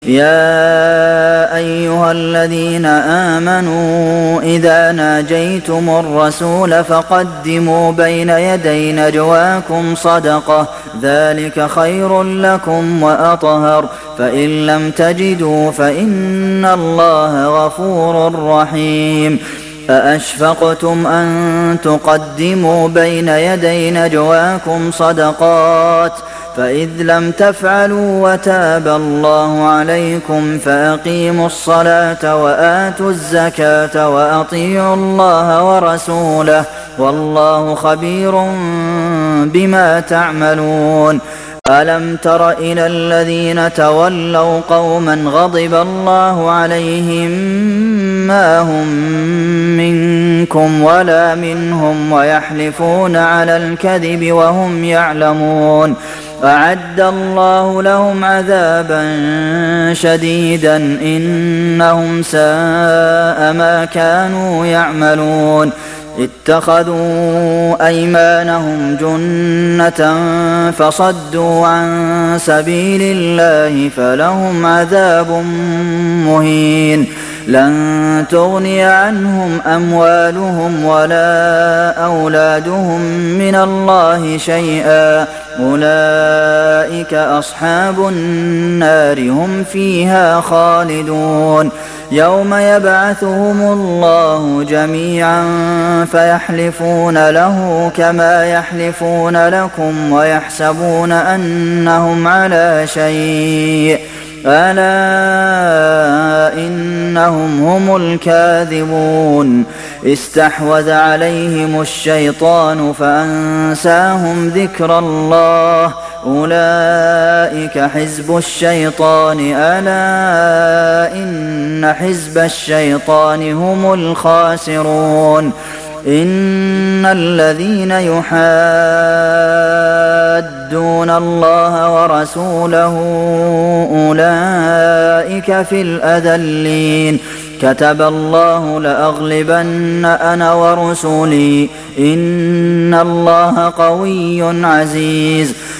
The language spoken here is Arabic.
يَا أَيُّهَا الَّذِينَ آمَنُوا إِذَا نَاجَيْتُمُ الرَّسُولَ فَقَدِّمُوا بَيْنَ يَدَيْ نَجْوَاكُمْ صَدَقَةً ۚ ذَٰلِكَ خَيْرٌ لَّكُمْ وَأَطْهَرُ ۚ فَإِن لَّمْ تَجِدُوا فَإِنَّ اللَّهَ غَفُورٌ رَّحِيمٌ أَأَشْفَقْتُمْ أَن تُقَدِّمُوا بَيْنَ يَدَيْ نَجْوَاكُمْ صَدَقَاتٍ ۚ فَإِذْ لَمْ تَفْعَلُوا وَتَابَ اللَّهُ عَلَيْكُمْ فَأَقِيمُوا الصَّلَاةَ وَآتُوا الزَّكَاةَ وَأَطِيعُوا اللَّهَ وَرَسُولَهُ ۚ وَاللَّهُ خَبِيرٌ بِمَا تَعْمَلُونَ أَلَمْ تَرَ إِلَى الَّذِينَ تَوَلَّوْا قَوْمًا غَضِبَ اللَّهُ عَلَيْهِم مَّا هُم مِّنكُمْ وَلَا مِنْهُمْ وَيَحْلِفُونَ عَلَى الْكَذِبِ وَهُمْ يَعْلَمُونَ أَعَدَّ اللَّهُ لَهُمْ عَذَابًا شَدِيدًا ۖ إِنَّهُمْ سَاءَ مَا كَانُوا يَعْمَلُونَ اتَّخَذُوا أَيْمَانَهُمْ جُنَّةً فَصَدُّوا عَن سَبِيلِ اللَّهِ فَلَهُمْ عَذَابٌ مُّهِينٌ لَّن تُغْنِيَ عَنْهُمْ أَمْوَالُهُمْ وَلَا أَوْلَادُهُم مِّنَ اللَّهِ شَيْئًا ۚ أُولَٰئِكَ أَصْحَابُ النَّارِ ۖ هُمْ فِيهَا خَالِدُونَ يَوْمَ يَبْعَثُهُمُ اللَّهُ جَمِيعًا فَيَحْلِفُونَ لَهُ كَمَا يَحْلِفُونَ لَكُمْ وَيَحْسَبُونَ أَنَّهُمْ عَلَىٰ شَيْءٍ ۚ أَلَا إِنَّهُمْ هُمُ الْكَاذِبُونَ اسْتَحْوَذَ عَلَيْهِمُ الشَّيْطَانُ فَأَنسَاهُمْ ذِكْرَ اللَّهِ ۚ أُولَٰئِكَ حِزْبُ الشَّيْطَانِ ۚ أَلَا إِنَّ حِزْبَ الشَّيْطَانِ هُمُ الْخَاسِرُونَ إِنَّ الَّذِينَ يُحَادُّونَ اللَّهَ وَرَسُولَهُ أُولَٰئِكَ فِي الْأَذَلِّينَ كَتَبَ اللَّهُ لَأَغْلِبَنَّ أَنَا وَرُسُلِي ۚ إِنَّ اللَّهَ قَوِيٌّ عَزِيزٌ